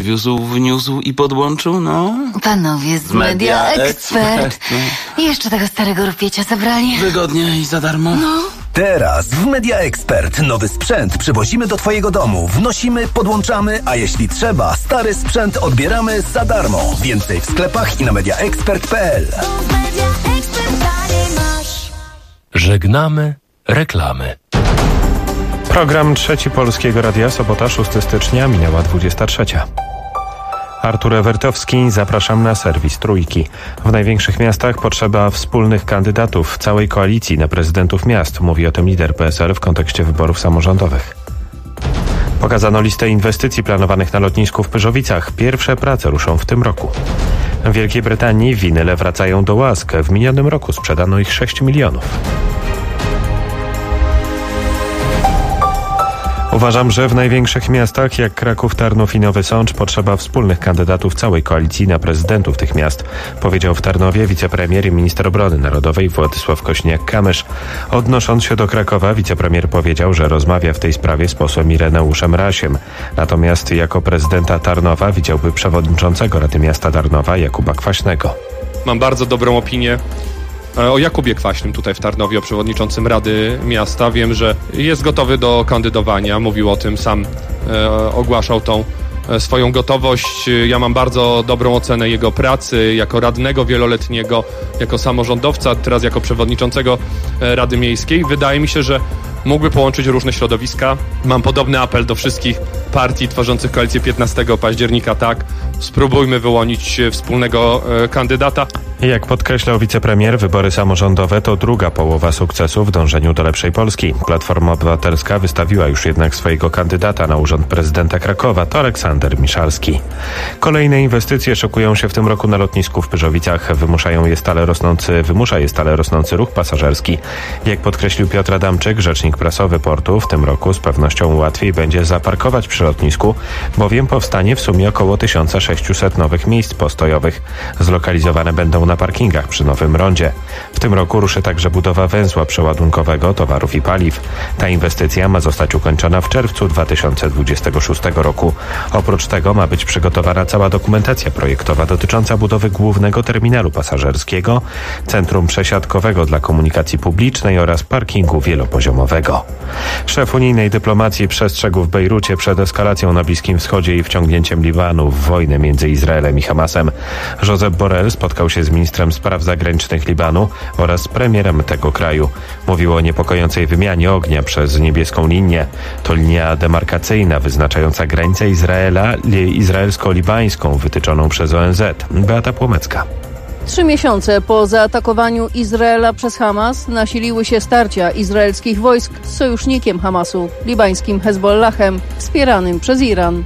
przywiózł, wniósł i podłączył, no? Panowie z Media Expert. I jeszcze tego starego rupiecia zabrali. Wygodnie i za darmo. No. Teraz w Media Expert nowy sprzęt przywozimy do twojego domu. Wnosimy, podłączamy, a jeśli trzeba, stary sprzęt odbieramy za darmo. Więcej w sklepach i na mediaexpert.pl. Żegnamy reklamy. Program Trzeci Polskiego Radia, sobota 6 stycznia, minęła 23. Artur Ewertowski, zapraszam na serwis Trójki. W największych miastach potrzeba wspólnych kandydatów w całej koalicji na prezydentów miast. Mówi o tym lider PSL w kontekście wyborów samorządowych. Pokazano listę inwestycji planowanych na lotnisku w Pyrzowicach. Pierwsze prace ruszą w tym roku. W Wielkiej Brytanii winyle wracają do łask. W minionym roku sprzedano ich 6 milionów. Uważam, że w największych miastach jak Kraków, Tarnów i Nowy Sącz potrzeba wspólnych kandydatów całej koalicji na prezydentów tych miast, powiedział w Tarnowie wicepremier i minister obrony narodowej Władysław Kośniak-Kamysz. Odnosząc się do Krakowa, wicepremier powiedział, że rozmawia w tej sprawie z posłem Ireneuszem Rasiem. Natomiast jako prezydenta Tarnowa widziałby przewodniczącego Rady Miasta Tarnowa Jakuba Kwaśnego. Mam bardzo dobrą opinię o Jakubie Kwaśnym tutaj w Tarnowie, o przewodniczącym Rady Miasta. Wiem, że jest gotowy do kandydowania. Mówił o tym, sam ogłaszał tą swoją gotowość. Ja mam bardzo dobrą ocenę jego pracy jako radnego wieloletniego, jako samorządowca, teraz jako przewodniczącego Rady Miejskiej. Wydaje mi się, że mógłby połączyć różne środowiska. Mam podobny apel do wszystkich partii tworzących koalicję 15 października. Tak, spróbujmy wyłonić wspólnego kandydata. Jak podkreślał wicepremier, wybory samorządowe to druga połowa sukcesu w dążeniu do lepszej Polski. Platforma Obywatelska wystawiła już jednak swojego kandydata na urząd prezydenta Krakowa, to Aleksander Miszalski. Kolejne inwestycje szykują się w tym roku na lotnisku w Pyrzowicach. Wymusza je stale rosnący ruch pasażerski. Jak podkreślił Piotr Adamczyk, rzecznik prasowy portu, w tym roku z pewnością łatwiej będzie zaparkować przy lotnisku, bowiem powstanie w sumie około 1600 nowych miejsc postojowych. Zlokalizowane będą na parkingach przy Nowym Rondzie. W tym roku ruszy także budowa węzła przeładunkowego towarów i paliw. Ta inwestycja ma zostać ukończona w czerwcu 2026 roku. Oprócz tego ma być przygotowana cała dokumentacja projektowa dotycząca budowy głównego terminalu pasażerskiego, centrum przesiadkowego dla komunikacji publicznej oraz parkingu wielopoziomowego. Szef unijnej dyplomacji przestrzegł w Bejrucie przed eskalacją na Bliskim Wschodzie i wciągnięciem Libanu w wojnę między Izraelem i Hamasem. Josep Borrell spotkał się z ministrem spraw zagranicznych Libanu oraz z premierem tego kraju. Mówił o niepokojącej wymianie ognia przez niebieską linię. To linia demarkacyjna wyznaczająca granicę Izraela izraelsko-libańską wytyczoną przez ONZ. Beata Płomecka. 3 miesiące po zaatakowaniu Izraela przez Hamas nasiliły się starcia izraelskich wojsk z sojusznikiem Hamasu, libańskim Hezbollahem, wspieranym przez Iran.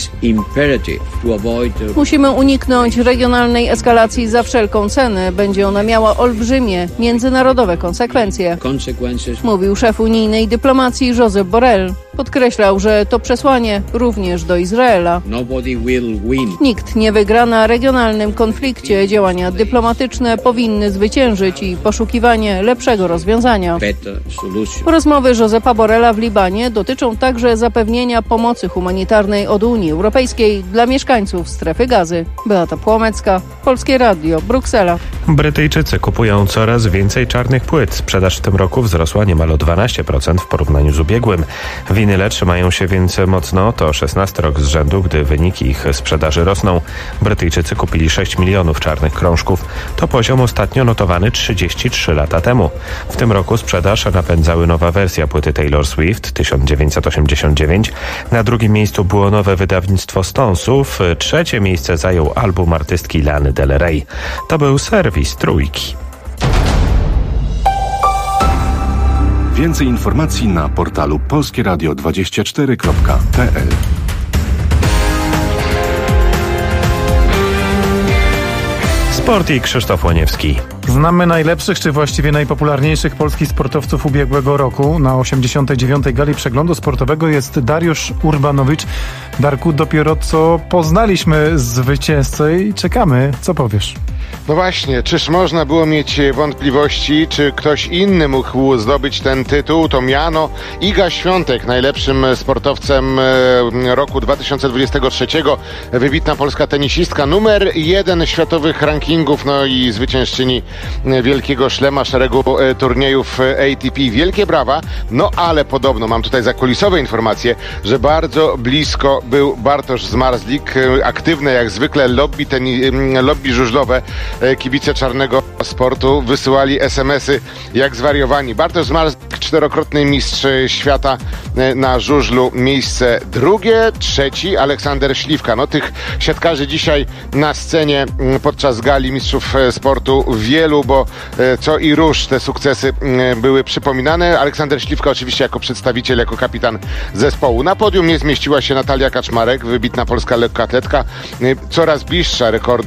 Musimy uniknąć regionalnej eskalacji za wszelką cenę. Będzie ona miała olbrzymie, międzynarodowe konsekwencje, mówił szef unijnej dyplomacji Josep Borrell. Podkreślał, że to przesłanie również do Izraela. Nikt nie wygra na regionalnym konflikcie. Działania dyplomatyczne powinny zwyciężyć i poszukiwanie lepszego rozwiązania. Rozmowy Josepa Borrella w Libanie dotyczą także zapewnienia pomocy humanitarnej od Unii Europejskiej dla mieszkańców strefy Gazy. Beata Płomecka, Polskie Radio, Bruksela. Brytyjczycy kupują coraz więcej czarnych płyt. Sprzedaż w tym roku wzrosła niemal o 12% w porównaniu z ubiegłym. Winyle trzymają się więc mocno. To 16 rok z rzędu, gdy wyniki ich sprzedaży rosną. Brytyjczycy kupili 6 milionów czarnych krążków. To poziom ostatnio notowany 33 lata temu. W tym roku sprzedaż napędzały nowa wersja płyty Taylor Swift 1989. Na drugim miejscu było nowe wydawnictwo Stonesów. Trzecie miejsce zajął album artystki Lany Del Rey. To był serwis Trójki. Więcej informacji na portalu polskieradio24.pl. Sport i Krzysztof Łoniewski. Znamy najlepszych, czy właściwie najpopularniejszych polskich sportowców ubiegłego roku. Na 89. gali przeglądu sportowego jest Dariusz Urbanowicz. Darku, dopiero co poznaliśmy zwycięzcę i czekamy. Co powiesz? No właśnie, czyż można było mieć wątpliwości, czy ktoś inny mógł zdobyć ten tytuł, to miano? Iga Świątek, najlepszym sportowcem roku 2023, wybitna polska tenisistka, numer 1 światowych rankingów, no i zwyciężczyni wielkiego szlema, szeregu turniejów ATP. Wielkie brawa, no ale podobno, mam tutaj zakulisowe informacje, że bardzo blisko był Bartosz Zmarzlik, aktywne jak zwykle lobby żużlowe. Kibice czarnego sportu wysyłali SMS-y jak zwariowani. Bartosz Zmarzlik, 4-krotny mistrz świata na żużlu, miejsce 2, 3 Aleksander Śliwka. No tych siatkarzy dzisiaj na scenie podczas gali mistrzów sportu wielu, bo co i róż te sukcesy były przypominane. Aleksander Śliwka oczywiście jako przedstawiciel, jako kapitan zespołu. Na podium nie zmieściła się Natalia Kaczmarek, wybitna polska lekkoatletka, coraz bliższa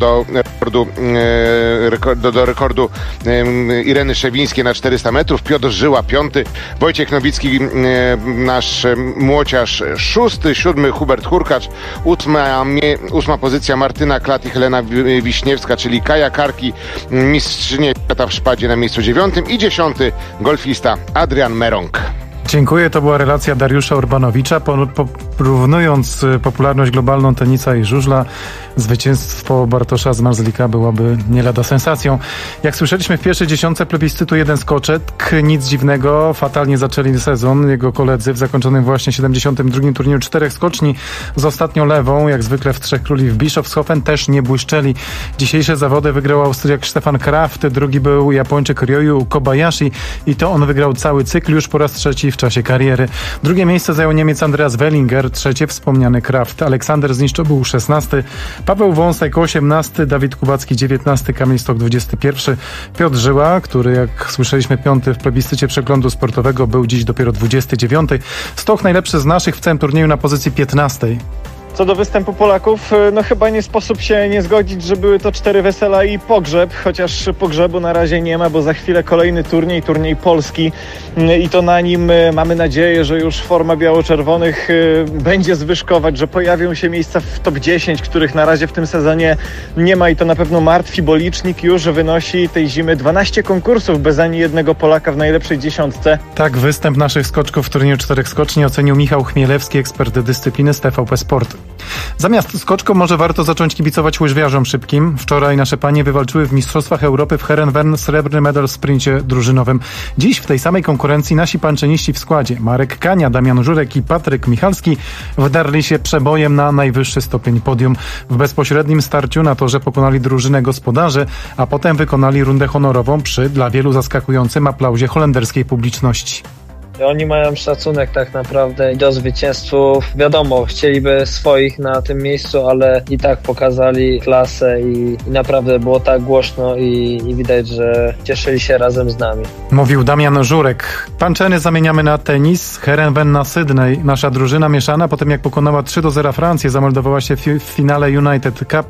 do rekordu Ireny Szewińskiej na 400 metrów. Piotr Żyła 5, Wojciech Nowicki, nasz młociarz 6, 7 Hubert Hurkacz, 8 pozycja Martyna Klat i Helena Wiśniewska, czyli Kaja Karki, mistrzynie świata w szpadzie na miejscu 9 i 10 golfista Adrian Merong. Dziękuję, to była relacja Dariusza Urbanowicza. Porównując popularność globalną tenisa i żużla, zwycięstwo Bartosza Zmarzlika byłoby nie lada sensacją. Jak słyszeliśmy w pierwszej dziesiątce plebiscytu 1 skoczek, nic dziwnego, fatalnie zaczęli sezon jego koledzy w zakończonym właśnie 72. turnieju 4 skoczni z ostatnią lewą, jak zwykle w Trzech Króli w Bischofshofen, też nie błyszczeli. Dzisiejsze zawody wygrał Austriak Stefan Kraft, drugi był Japończyk Ryoyu Kobayashi i to on wygrał cały cykl już po raz 3 w czasie kariery. Drugie miejsce zajął Niemiec Andreas Wellinger, trzecie wspomniany Kraft. Aleksander Zniszczo był 16, Paweł Wąsek 18, Dawid Kubacki 19, Kamil Stoch 21, Piotr Żyła, który jak słyszeliśmy 5 w plebiscycie przeglądu sportowego, był dziś dopiero 29. Stoch najlepszy z naszych w całym turnieju na pozycji 15. Co do występu Polaków, no chyba nie sposób się nie zgodzić, że były to 4 wesela i pogrzeb, chociaż pogrzebu na razie nie ma, bo za chwilę kolejny turniej polski i to na nim mamy nadzieję, że już forma biało-czerwonych będzie zwyżkować, że pojawią się miejsca w top 10, których na razie w tym sezonie nie ma i to na pewno martwi, bo licznik już wynosi tej zimy 12 konkursów bez ani jednego Polaka w najlepszej dziesiątce. Tak występ naszych skoczków w turnieju 4 skoczni ocenił Michał Chmielewski, ekspert dyscypliny z TVP Sport. Zamiast skoczkom może warto zacząć kibicować łyżwiarzom szybkim. Wczoraj nasze panie wywalczyły w Mistrzostwach Europy w Heerenveen srebrny medal w sprincie drużynowym. Dziś w tej samej konkurencji nasi panczeniści w składzie Marek Kania, Damian Żurek i Patryk Michalski wdarli się przebojem na najwyższy stopień podium. W bezpośrednim starciu na torze pokonali drużynę gospodarzy, a potem wykonali rundę honorową przy dla wielu zaskakującym aplauzie holenderskiej publiczności. Oni mają szacunek tak naprawdę do zwycięzców. Wiadomo, chcieliby swoich na tym miejscu, ale i tak pokazali klasę i naprawdę było tak głośno i widać, że cieszyli się razem z nami. Mówił Damian Żurek. Panczeny zamieniamy na tenis. Heerenveen na Sydney. Nasza drużyna mieszana, potem jak pokonała 3-0 Francję, zameldowała się w finale United Cup.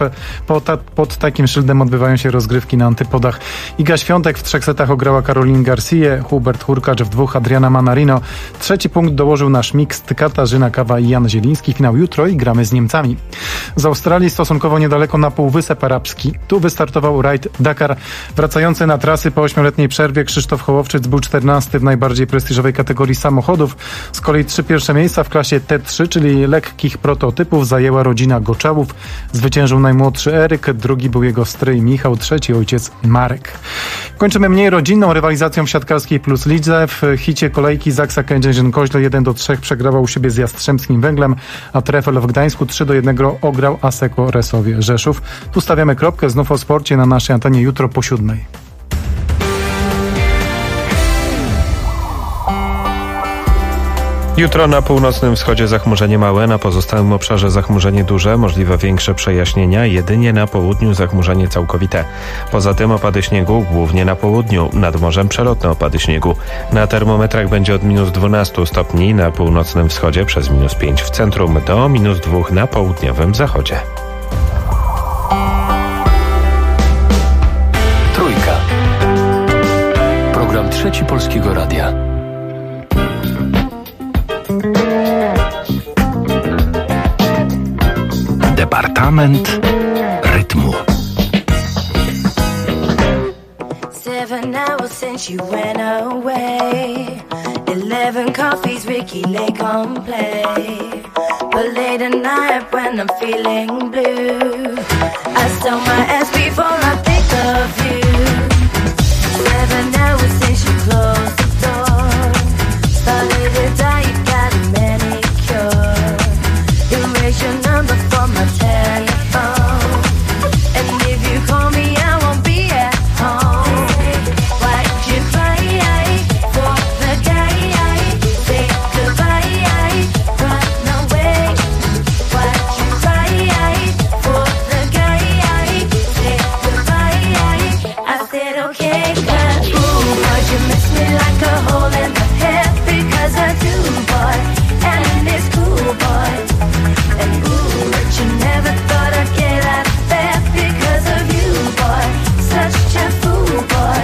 Pod takim szyldem odbywają się rozgrywki na antypodach. Iga Świątek w 3 setach ograła Caroline Garcia, Hubert Hurkacz w 2, Adriana Manarino. Trzeci punkt dołożył nasz mixt Katarzyna Kawa i Jan Zieliński. Finał jutro i gramy z Niemcami. Z Australii stosunkowo niedaleko na Półwysep Arabski. Tu wystartował rajd Dakar. Wracający na trasy po 8-letniej przerwie Krzysztof Hołowczyc był 14 w najbardziej prestiżowej kategorii samochodów. Z kolei 3 pierwsze miejsca w klasie T3, czyli lekkich prototypów, zajęła rodzina Goczałów. Zwyciężył najmłodszy Eryk, drugi był jego stryj Michał, trzeci ojciec Marek. Kończymy mniej rodzinną rywalizacją w siatkarskiej plus lidze. W hicie kolejki Zaksa Kędzierzyn-Koźle 1-3 przegrawał u siebie z Jastrzębskim Węglem, a Trefel w Gdańsku 3-1 ograł Asseco Resowie Rzeszów. Tu stawiamy kropkę, znów o sporcie na naszej antenie jutro po 7. Jutro na północnym wschodzie zachmurzenie małe, na pozostałym obszarze zachmurzenie duże, możliwe większe przejaśnienia, jedynie na południu zachmurzenie całkowite. Poza tym opady śniegu głównie na południu, nad morzem przelotne opady śniegu. Na termometrach będzie od -12 stopni na północnym wschodzie przez -5 w centrum do -2 na południowym zachodzie. Trójka. Program Trzeci Polskiego Radia. Departament rytmu. know since you went away. 11 coffees, Ricky Lake on play. But late at night when I'm feeling blue, I sell my ass before I think of you. 7 hours since you closed the door. Started to die, you got a manicure. Erase your number from my telephone. And if you call me, I won't be at home. Why'd you cry for the guy? Say goodbye, run away. Why'd you cry for the guy? Say goodbye. I said okay, but ooh, boy, you miss me like a hole in the head. Because I do, boy, and it's cool, boy. And ooh, but you never thought I'd get out of bed because of you, boy. Such a fool, boy.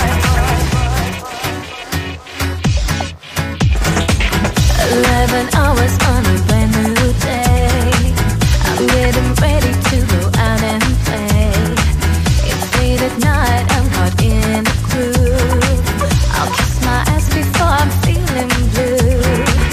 11 hours on a brand new day. I'm getting ready to go out and play. It's late at night, I'm caught in a groove. I'll kiss my ass before I'm feeling blue.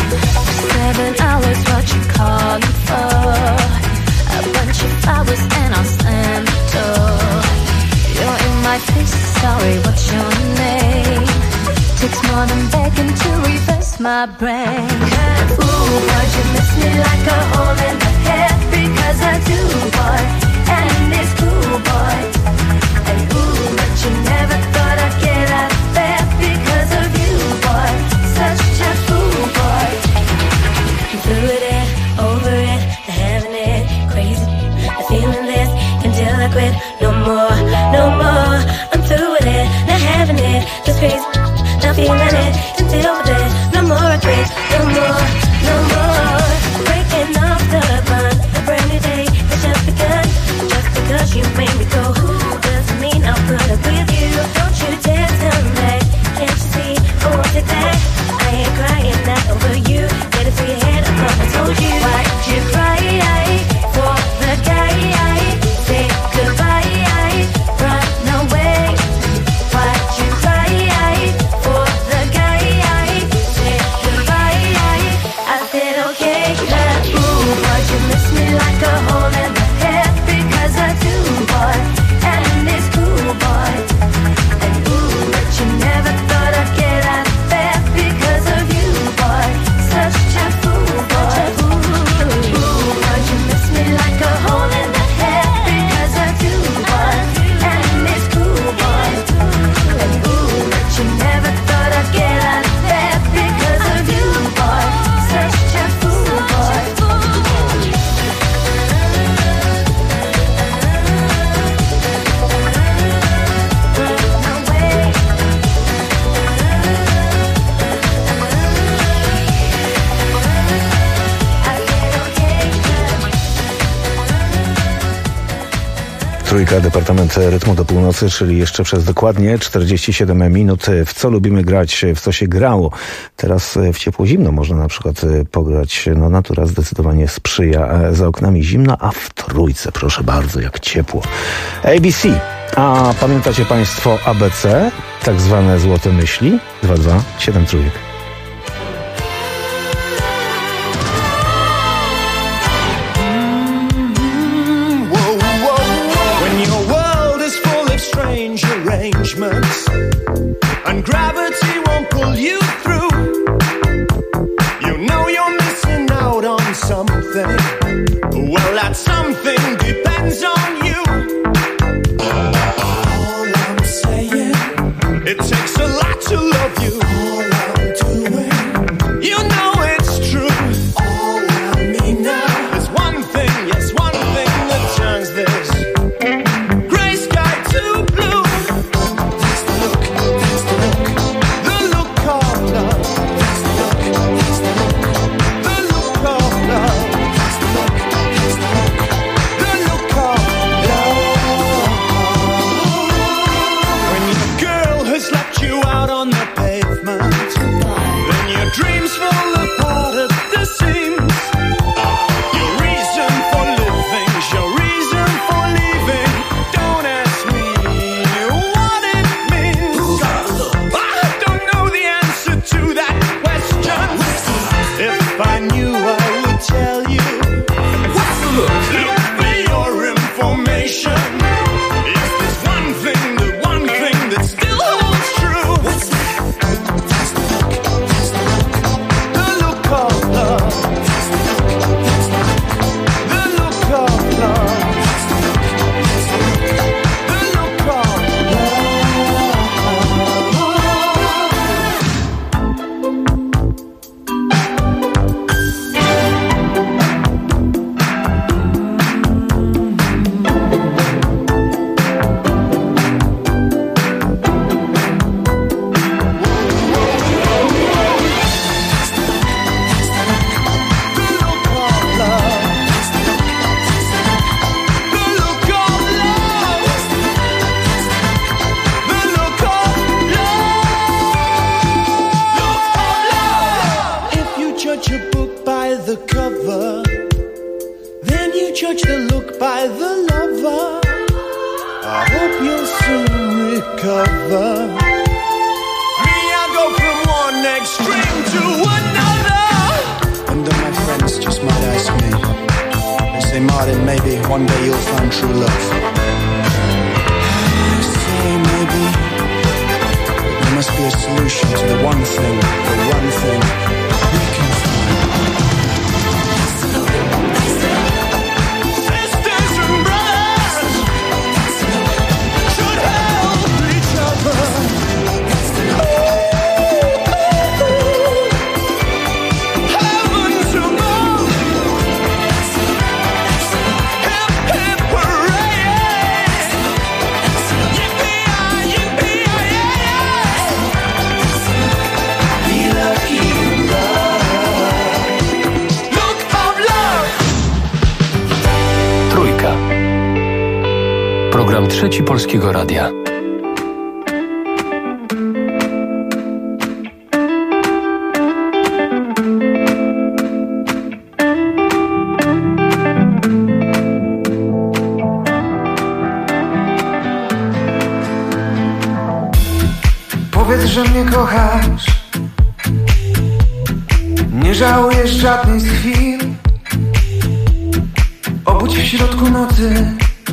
7 hours, what you calling for? A bunch of flowers and I'll slam the door. You're in my face, sorry, what's your name? Takes more than begging to reverse my brain. Ooh, boy, you miss me like a hole in the head. Because I do, boy, and it's cool, boy. And ooh, but you never thought I'd get out of bed because of you, boy. Such a fool, boy. I'm through with it, over it, the having it, crazy. The feeling this until I quit. No more, no more. I'm through with it, not having it, just crazy. Not feeling it until we're dead. No more I quit, no more, no more. Breaking off the bond, a brand new day has just begun. Just because you made me go, doesn't mean I'll put up with you. Don't you dare turn back, can't you see I won't take that. I ain't crying not over you, get it through your head, I thought I told you. Why'd you cry for the guy? Say goodbye, run away. Why'd you cry for the guy? Say goodbye. I said okay, but ooh, boy, you miss me like a hole in the head. Because I do, boy, and it's cool, boy. And ooh, but you never thought I'd get out of bed because of you, boy. Such a fool, boy. Ooh, boy, you miss me like a hole in the head. Because I do, boy, and it's cool, boy. And ooh, but you never thought I'd get out of bed because of you, boy. Such a fool, boy. Trójka, Departament Rytmu do północy, czyli jeszcze przez dokładnie 47 minut. W co lubimy grać, w co się grało. Teraz w ciepło-zimno można na przykład pograć. No natura zdecydowanie sprzyja. Za oknami zimno, a w trójce, proszę bardzo, jak ciepło. ABC. A pamiętacie Państwo ABC? Tak zwane złote myśli? 2273 trójek. Arrangements and gravity won't pull you through. You know you're missing out on something. Well, that something depends on you. All I'm saying, it takes a lot to love you. All I'm doing lover. I hope you'll soon recover. Me, I go from one extreme to another. And my friends just might ask me, they say, Martin, maybe one day you'll find true love. I say maybe, but there must be a solution to the one thing we can find. Sisters and brothers should help each other. Heavens above, hip hip hooray! Yippee-yi, yippee-yi, yeah! Be lucky in love. Look of love. Trójka. Program Trzeci Polskiego Radia. Powiedz, że mnie kochasz. Nie żałujesz żadnej z chwil. Obudź w środku nocy.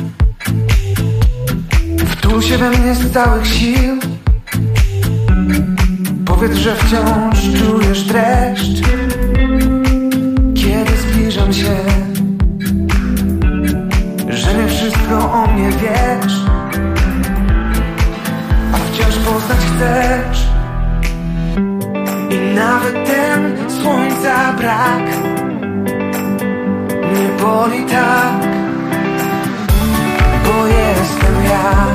Wtul się we mnie z całych sił. Powiedz, że wciąż czujesz dreszcz, kiedy zbliżam się. Że nie wszystko o mnie wiesz, a wciąż poznać chcesz. I nawet ten słońca brak nie boli tak, bo jestem ja.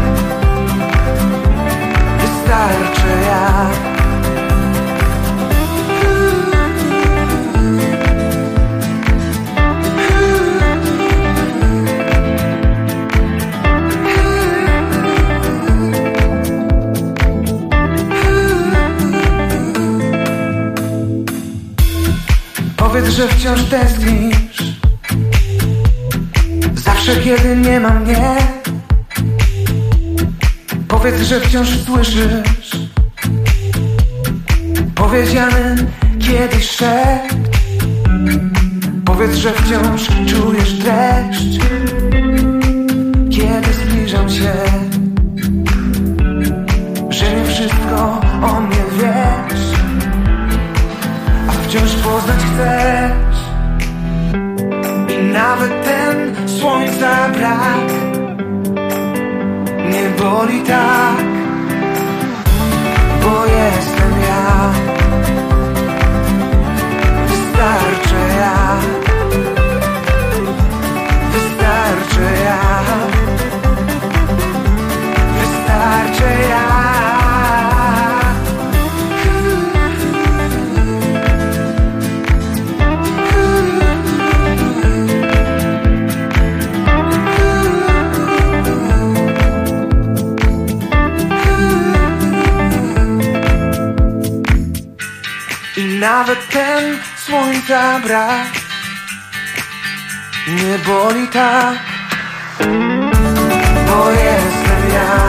Wystarczy ja. Powiedz, że wciąż tęsknisz, zawsze kiedy nie ma mnie. Powiedz, że wciąż słyszysz powiedziany kiedyś szept. Powiedz, że wciąż czujesz dreszcz, kiedy zbliżam się. Że nie wszystko o mnie wiesz, a wciąż poznać chcesz. I nawet ten słońca brak nie boli tak, bo jestem ja. Wystarczy ja. Wystarczy ja. Wystarczy ja. I nawet ten słońca brak nie boli tak, bo jestem ja.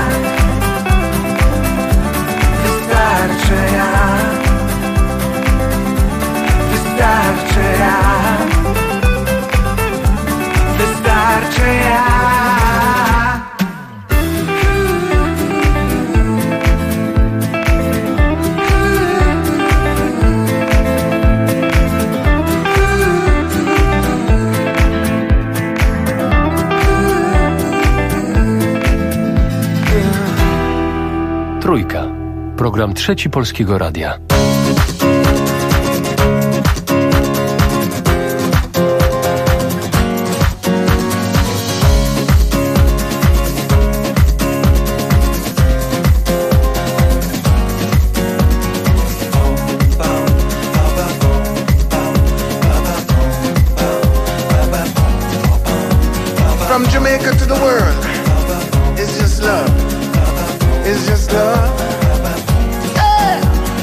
Wystarczy ja. Wystarczy ja. Wystarczy ja. Trójka. Program Trzeci Polskiego Radia. From Jamaica to the world, it's just love. It's just love. Yeah.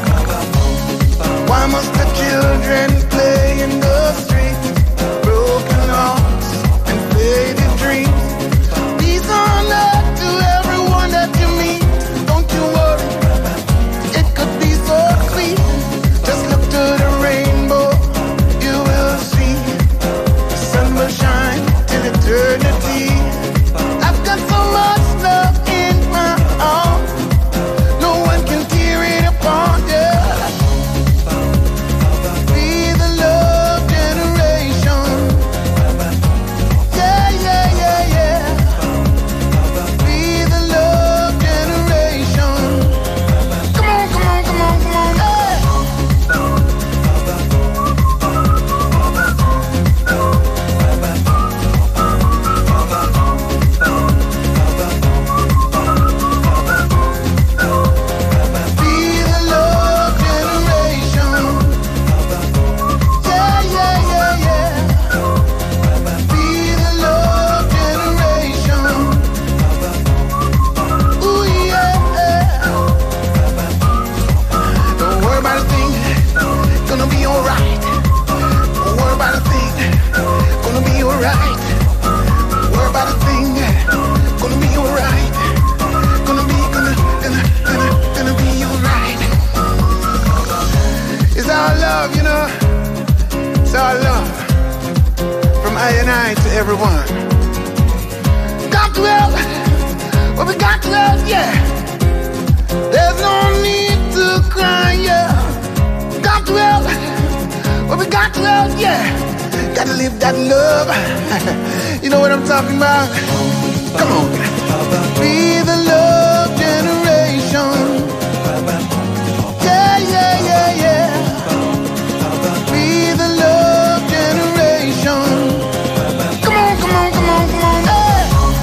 Why must the children play in the street? Broken hearts and faded dreams. yeah. There's no need to cry, yeah. Got to help, well, we got to help, yeah. Got to live that love. You know what I'm talking about? Come on. Be the love generation. Yeah, yeah, yeah, yeah. Be the love generation. Come on, come on, come on, come on. Hey.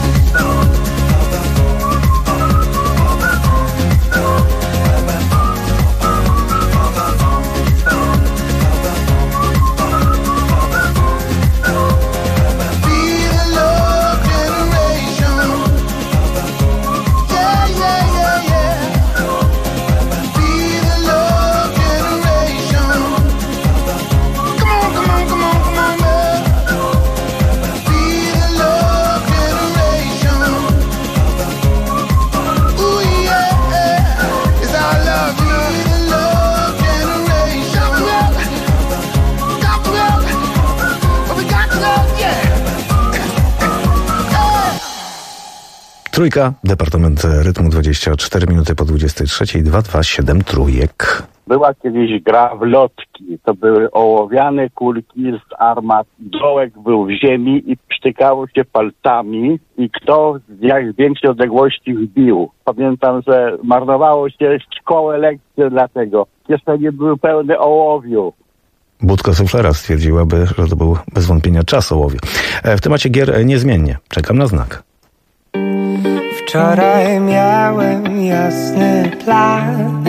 Trójka, Departament Rytmu, 24 minuty po 23, 227 trójek. Była kiedyś gra w lotki. To były ołowiane kulki z armat. Dołek był w ziemi i przytykało się palcami i kto z jak większej odległości wbił. Pamiętam, że marnowało się szkołę, lekcje dlatego. Kieszenie były pełne ołowiu. Budka suflera stwierdziłaby, że to był bez wątpienia czas ołowiu. W temacie gier niezmiennie. Czekam na znak. Wczoraj miałem jasny plan,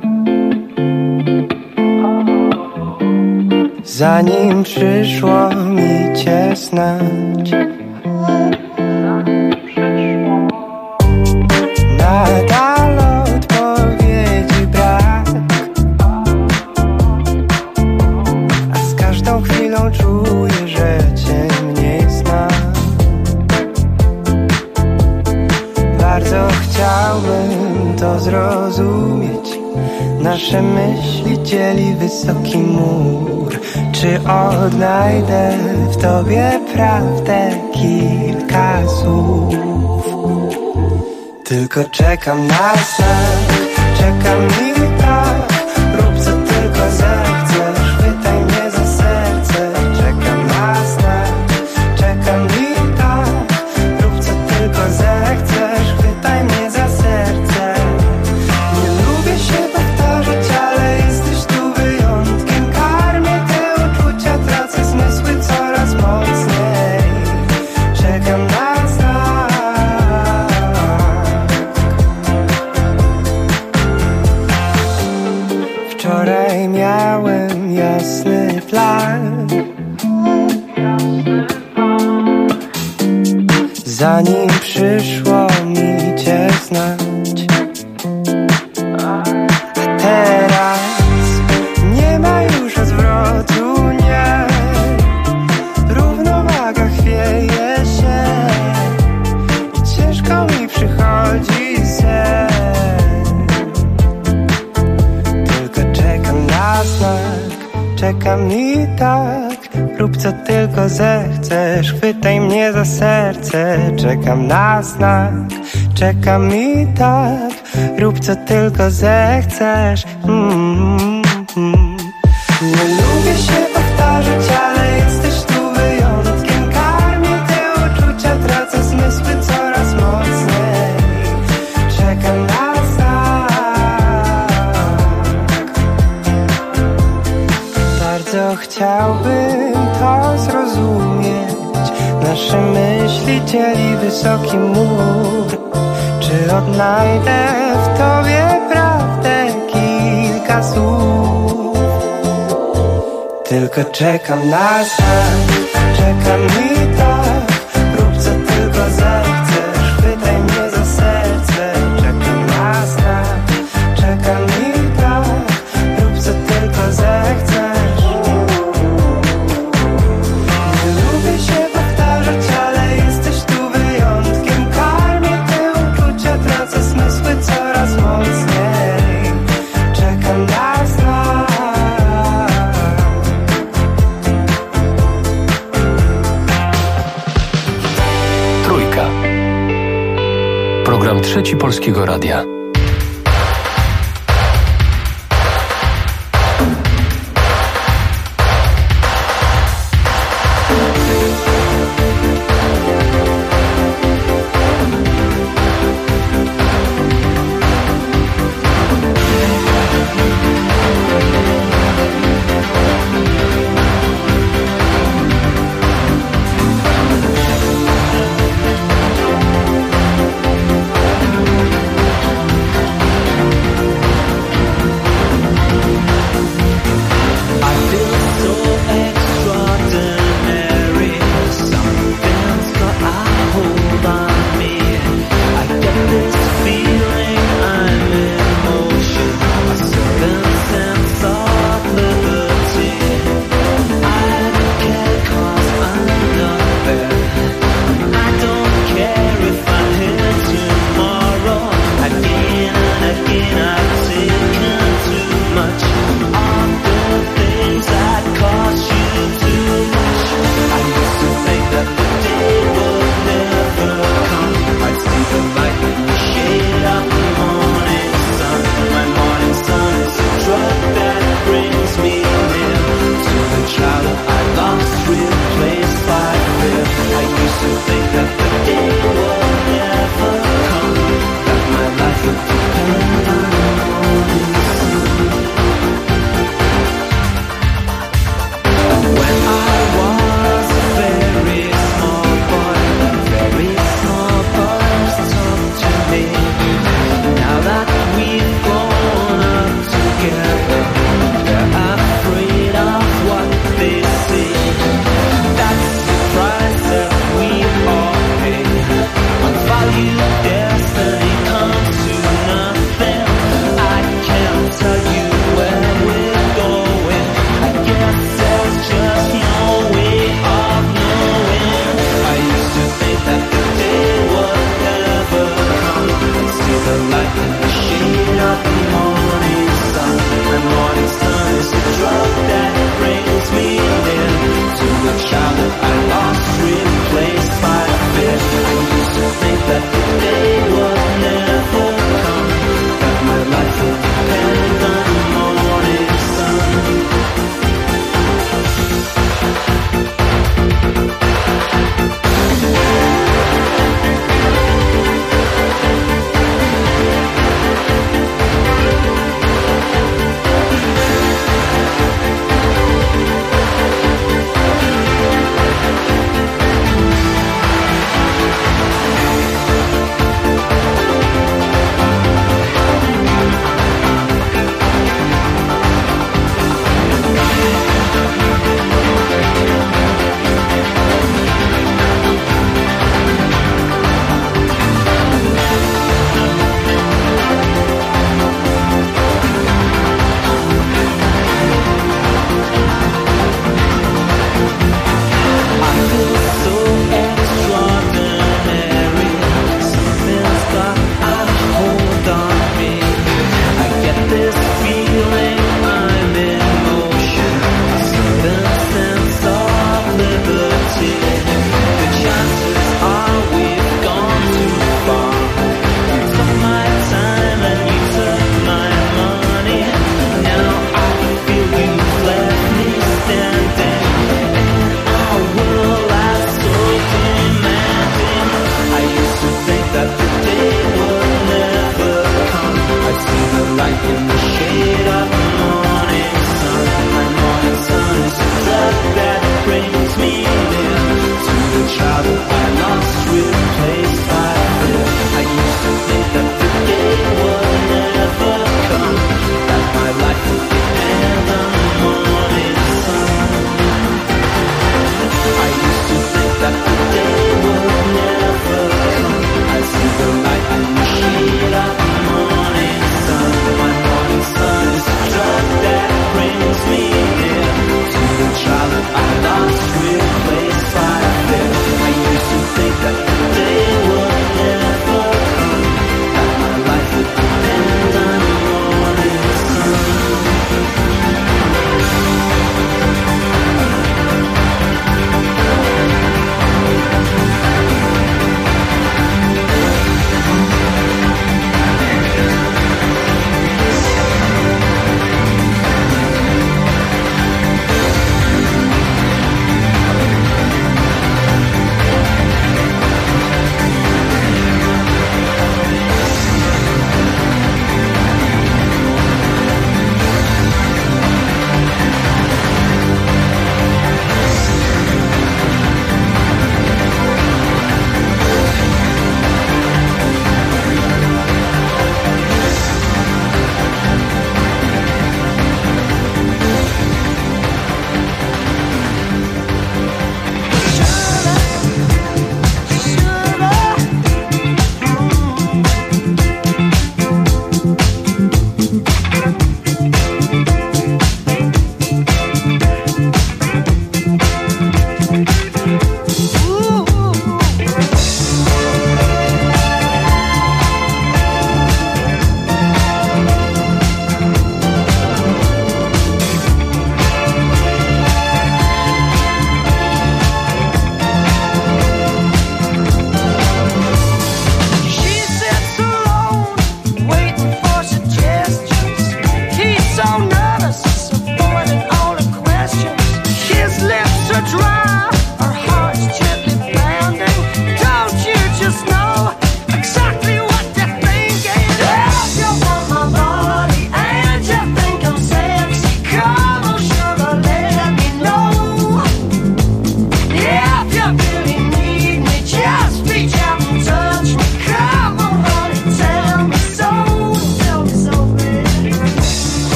zanim przyszło mi cię znać. Nadal odpowiedzi brak, a z każdą chwilą czuję, że cię mniej znam. Bardzo chciałbym to zrozumieć. Nasze myśli dzieli wysoki mur. Czy odnajdę w tobie prawdę kilka słów? Tylko czekam na znak, czekam i tak. Rób co tylko zechcesz, chwytaj mnie za serce. Czekam na znak, czekam i tak. Rób co tylko zechcesz, chwytaj mnie za serce. Nie lubię się powtarzać, ale jesteś tu wyjątkiem. Karmię te uczucia, tracę zmysły coraz mocniej. Czekam na znak. Wczoraj miałem jasny plan, zanim przyszło mi cię znać. A teraz nie ma już odwrotu, nie. Równowaga chwieje się i ciężko mi przychodzi sen. Tylko czekam na znak, czekam i tak. Rób co tylko zechcesz, chwytaj mnie za serce. Czekam na znak, czekam i tak. Rób co tylko zechcesz. Nie lubię się powtarzać, ale jesteś tu wyjątkiem. Karmię te uczucia, tracę zmysły coraz mocniej. Czekam na znak. Bardzo chciałbym to zrozumieć. Nasze myśli dzieli wysoki mur. Czy odnajdę w tobie prawdę kilka słów? Tylko czekam na znak, czekam i tak. Rób co tylko zechcesz, chwytaj mnie za serce. Czekam na znak, czekam i tak. Rób co tylko zechcesz. Nie lubię się powtarzać, ale jesteś tu wyjątkiem. Karmię te uczucia, tracę zmysły coraz mocniej. Czekam na znak. Trójka. Program Trzeci Polskiego Radia.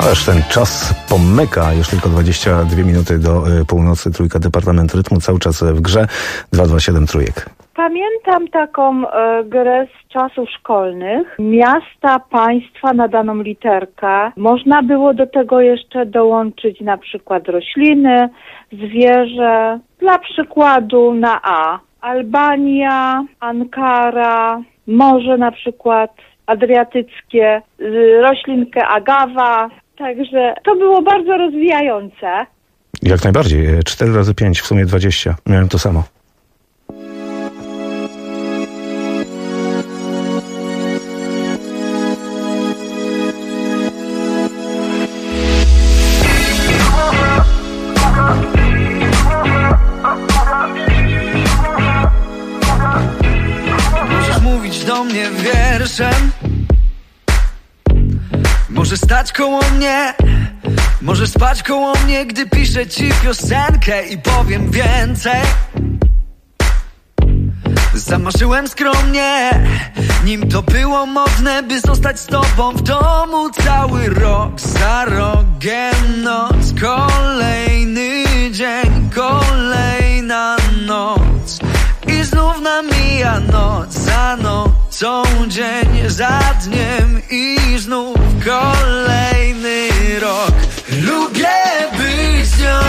Ależ ten czas pomyka, już tylko 22 minuty do północy. Trójka, Departament Rytmu cały czas w grze. 227 trójek. Pamiętam taką grę z czasów szkolnych. Miasta, państwa na daną literkę. Można było do tego jeszcze dołączyć na przykład rośliny, zwierzę. Dla przykładu na A. Albania, Ankara, morze na przykład adriatyckie, roślinkę agawa. Także to było bardzo rozwijające. Jak najbardziej. 4 razy 5, w sumie 20. Miałem to samo. Możesz mówić do mnie wierszem, możesz stać koło mnie, możesz spać koło mnie, gdy piszę ci piosenkę i powiem więcej. Zamarzyłem skromnie, nim to było modne, by zostać z tobą w domu cały rok. Za rogiem noc, kolejny dzień, kolejna noc. I znów namija noc za nocą, dzień za dniem i znów kolejny rok. Lubię być z nią,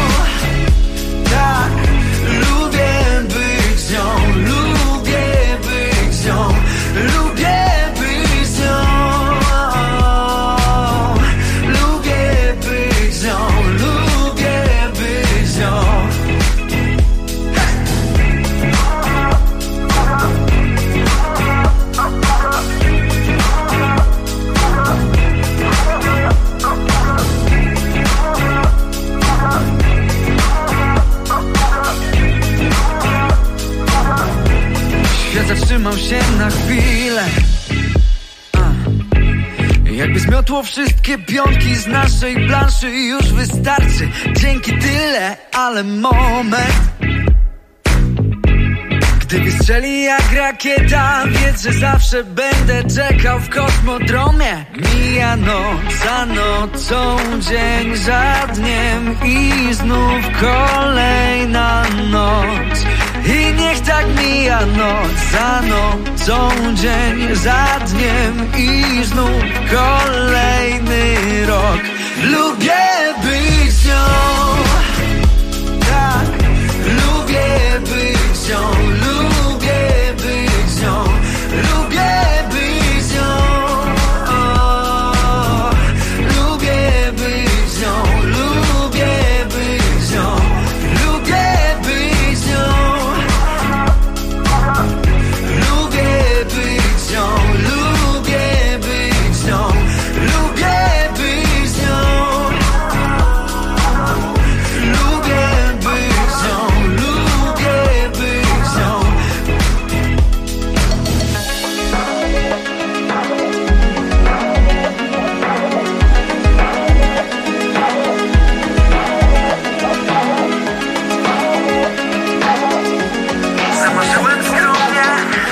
tak, lubię być z nią, lubię być z nią, lubię być z nią, lubię być z nią, lubię być z nią. Świat zatrzymał się na chwilę, jakby zmiotło wszystkie pionki z naszej planszy. Już wystarczy, dzięki tyle, ale moment, gdy wystrzeli jak rakieta, wiedz, że zawsze będę czekał w kosmodromie. Mija noc za nocą, dzień za dniem i znów kolejna noc. I niech tak mija noc za nocą, dzień za dniem i znów kolejny rok. Lubię być z nią, tak, lubię być z nią, lubię być z nią, lubię być z nią, lubię być z nią, lubię być z nią, lubię być z nią, lubię być z nią, lubię być z nią, lubię być z nią, lubię być z nią, lubię być z nią. Zamarzyłem skromnie,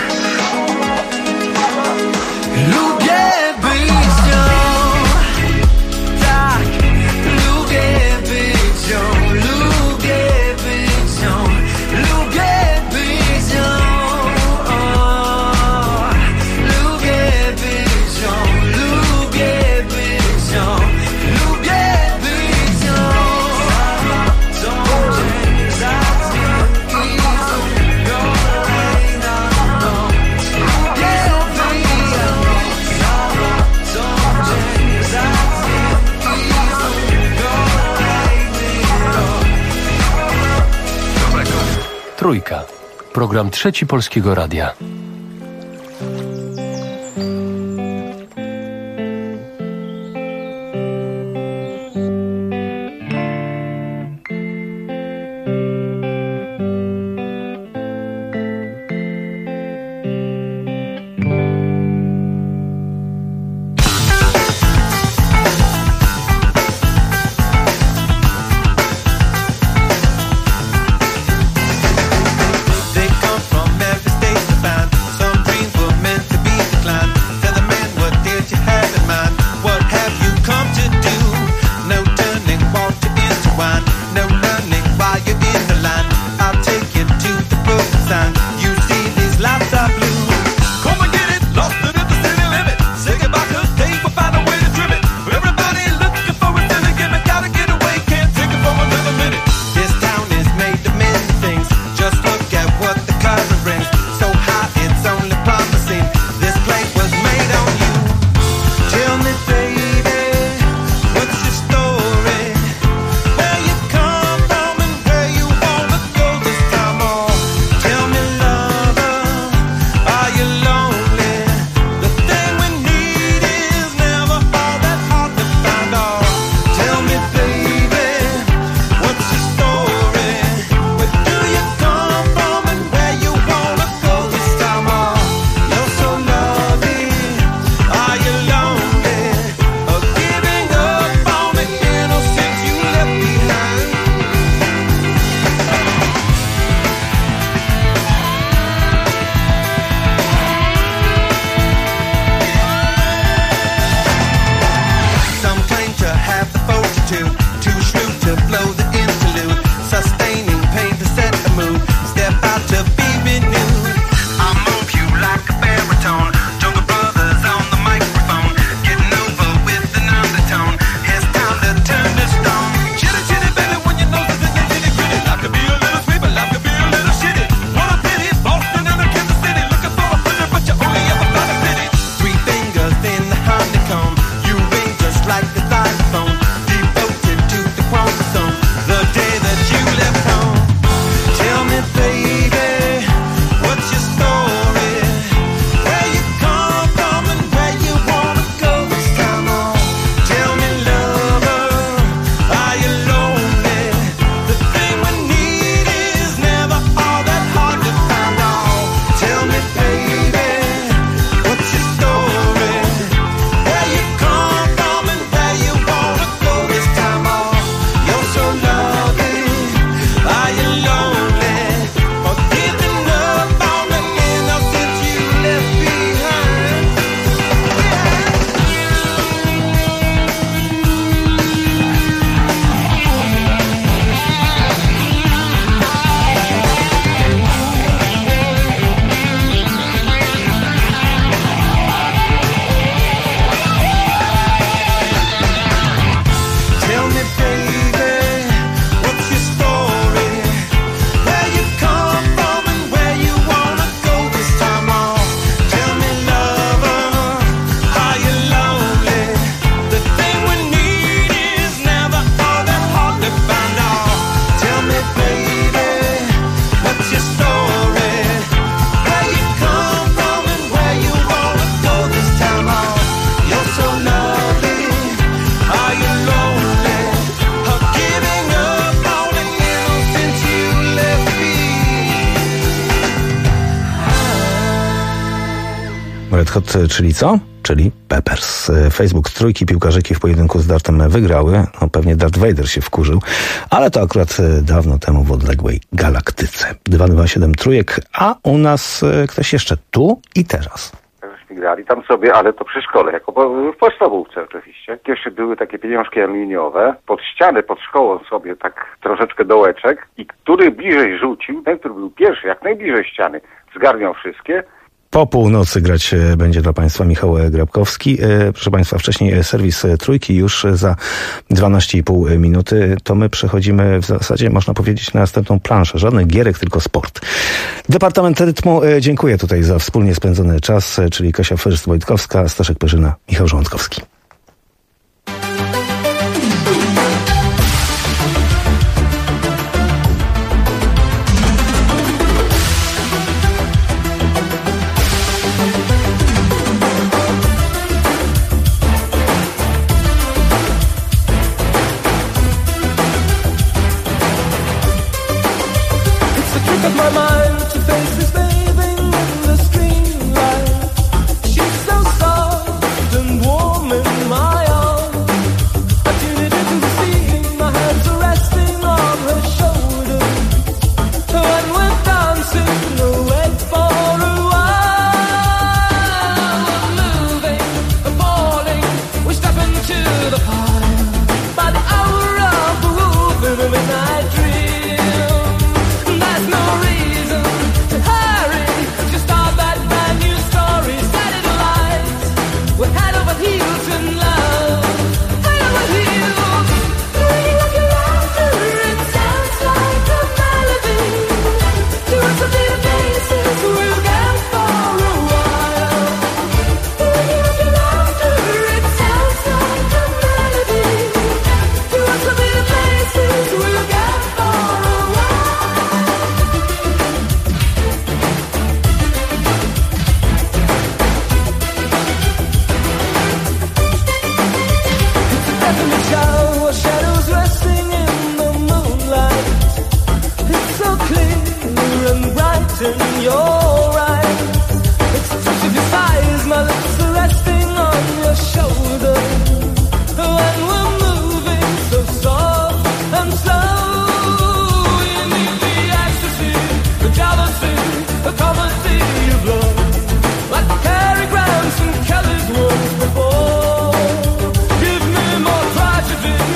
lubię być z nią, tak, lubię być z nią, lubię być z nią, lubię być z nią, lubię być z nią, lubię być z nią, lubię być z nią. Za nocą, dzień za dniem i znów kolejna noc. Lubię wyjść za nocą, dzień za dniem i znów kolejny rok. Trójka. Program Trzeci Polskiego Radia. They come from every state to find Red Hot, czyli co? Czyli Peppers. Facebook Trójki piłkarzyki w pojedynku z Dartem wygrały. No pewnie Darth Vader się wkurzył, ale to akurat dawno temu w odległej galaktyce. 227 Trójek, a u nas ktoś jeszcze tu i teraz. Grali tam sobie, ale to przy szkole, jako w podstawówce oczywiście. Jeszcze były takie pieniążki aluminiowe. Pod ścianę, pod szkołą sobie tak troszeczkę dołeczek i który bliżej rzucił, ten, który był pierwszy, jak najbliżej ściany, zgarniał wszystkie. Po północy grać będzie dla Państwa Michał Grabkowski. Proszę Państwa, wcześniej serwis Trójki już za 12,5 minuty. To my przechodzimy w zasadzie, można powiedzieć, na następną planszę. Żadnych gierek, tylko sport. Departament Rytmu dziękuję tutaj za wspólnie spędzony czas, czyli Kasia Fyrst-Wojtkowska, Staszek Perzyna, Michał Żołądkowski. Tragedy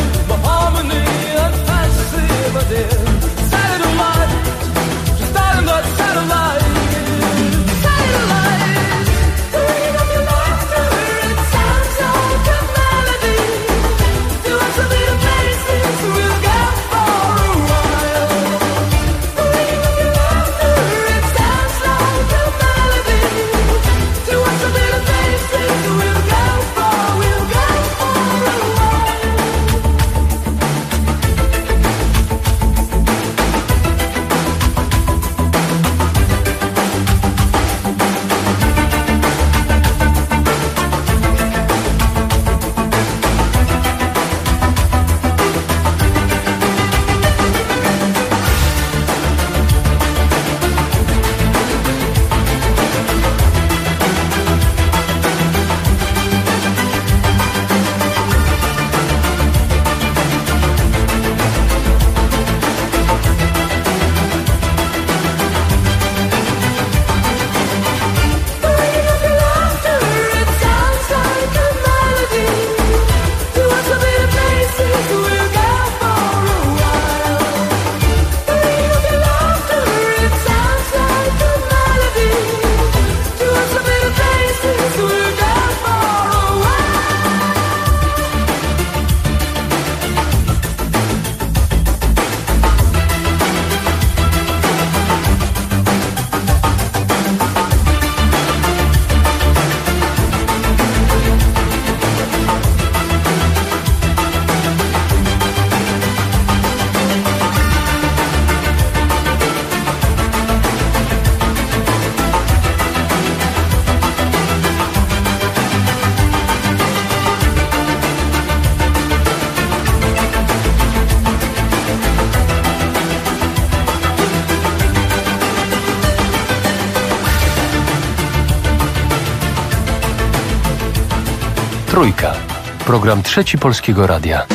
Trójka. Program Trzeci Polskiego Radia.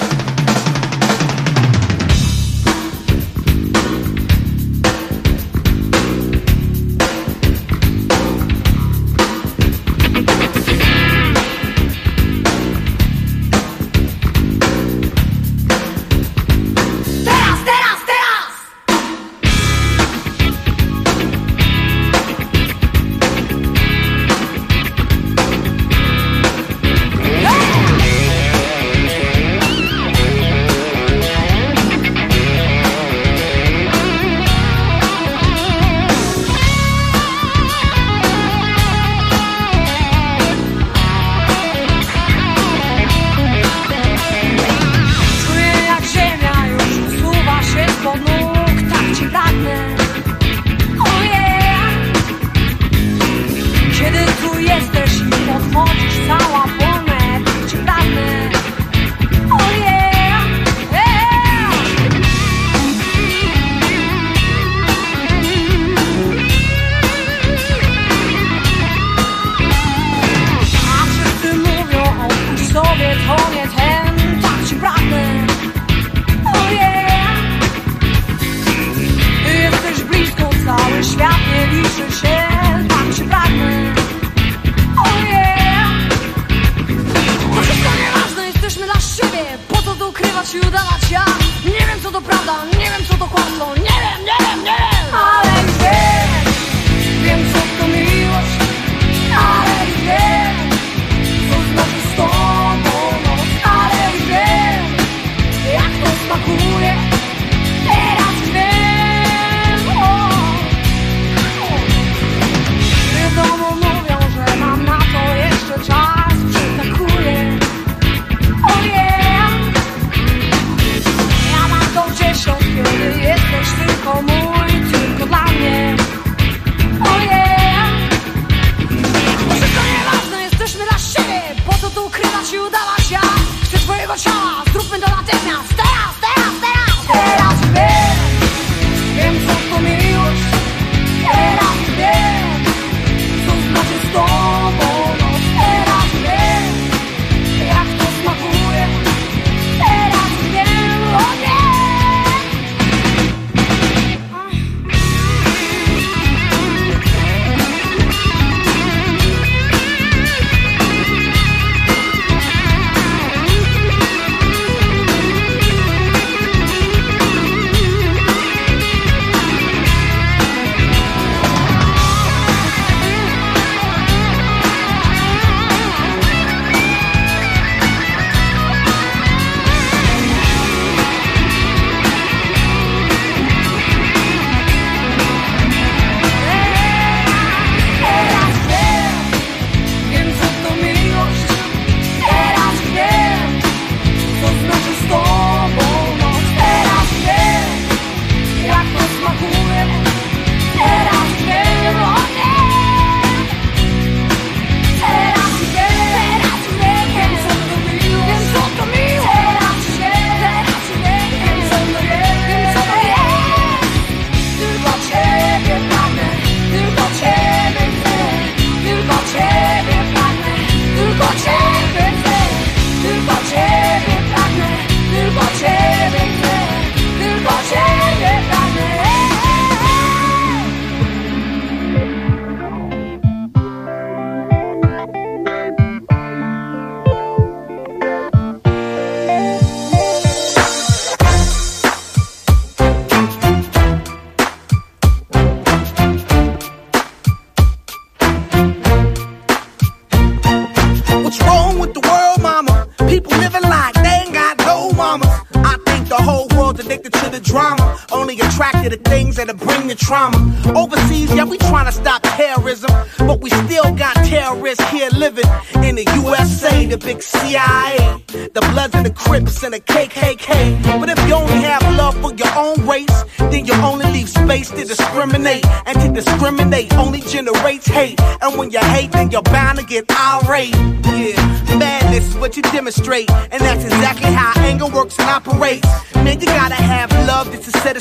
Trauma. Overseas, yeah, we trying to stop terrorism, but we still got terrorists here living in the USA, the big CIA, the Bloods and the Crips and the KKK. But if you only have love for your own race, then you only leave space to discriminate. And to discriminate only generates hate. And when you hate, then you're bound to get irate. Yeah, madness is what you demonstrate. And that's exactly how anger works and operates. Man, you gotta have love just to set it straight.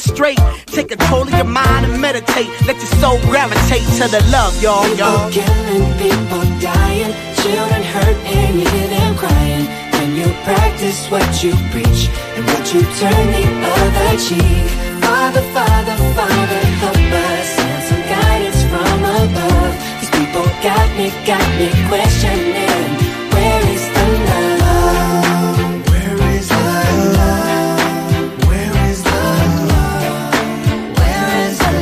Take control of your mind and meditate. Let your soul gravitate to the love, y'all. People killing, people dying, children hurt and you hear them crying. When you practice what you preach and what you turn the other cheek. Father, Father, Father, help us. Send some guidance from above. These people got me questioning. Where is the love? Where is the love? Where is the love? Where is the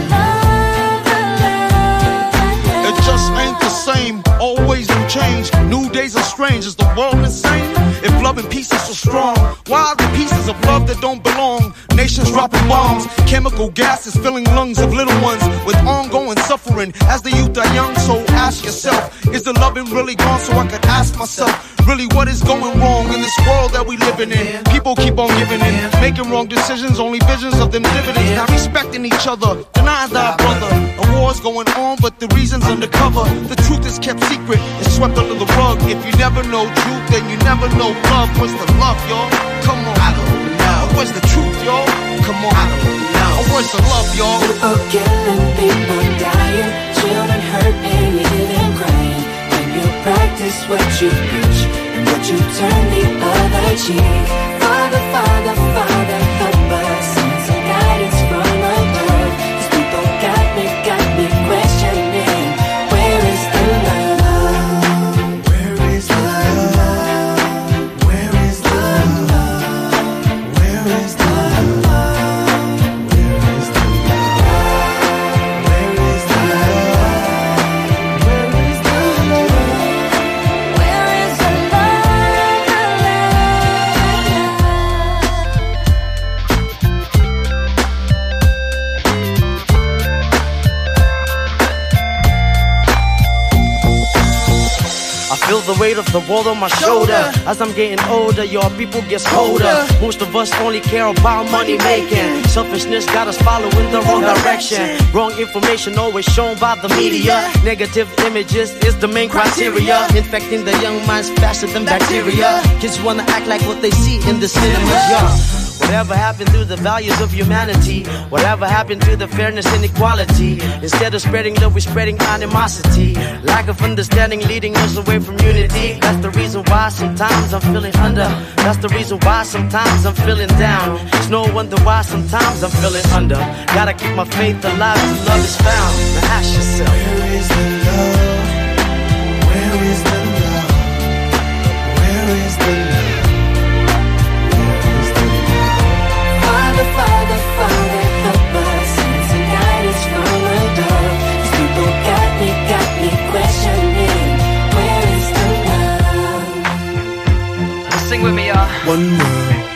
love? It just ain't the same. Always new change. New days are strange. Is the world insane? If love and peace is so strong, why are the pieces of love that don't belong? Nations dropping bombs, chemical gases filling lungs of little ones with ongoing suffering as the youth are young. So ask yourself, is the loving really gone? So I could ask myself, really what is going wrong in this world that we living in? People keep on giving in, making wrong decisions, only visions of them dividends. Not respecting each other, denying thy brother. A war's going on, but the reason's undercover. The truth is kept secret, it's swept under the rug. If you never know truth, then you never know love. Where's the love, y'all? Come on, I don't know. Where's the truth, y'all? Come on, I don't know. Where's the love, y'all? People killing, people dying, children hurt and you hear them crying. When you practice what you preach and what you turn the other cheek. Father, Father, Father, help us. Send some guidance from above. These people got me questioning. Where is the love? Where is the love? Where is the love? Where is the love? Where is the love? Where is the love? Where is the love? Where is the I feel the weight of the world on my shoulder. As I'm getting older, your people get colder. Most of us only care about money making. Selfishness got us following the wrong direction. Wrong information always shown by the media. Negative images is the main criteria. Infecting the young minds faster than bacteria. Kids wanna act like what they see in the cinemas, yeah. Whatever happened to the values of humanity? Whatever happened to the fairness and equality? Instead of spreading love, we're spreading animosity. Lack of understanding leading us away from unity. That's the reason why sometimes I'm feeling under. That's the reason why sometimes I'm feeling down. It's no wonder why sometimes I'm feeling under. Gotta keep my faith alive till love is found. Now ask yourself, where is the love? Where is the love? Where is the love? Father, Father, Father, help us. Send some guidance from above. These people got me questioning. Where is the love? Sing with me, y'all. One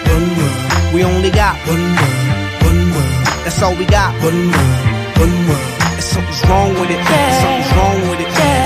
word. We only got one word. That's all we got. One word.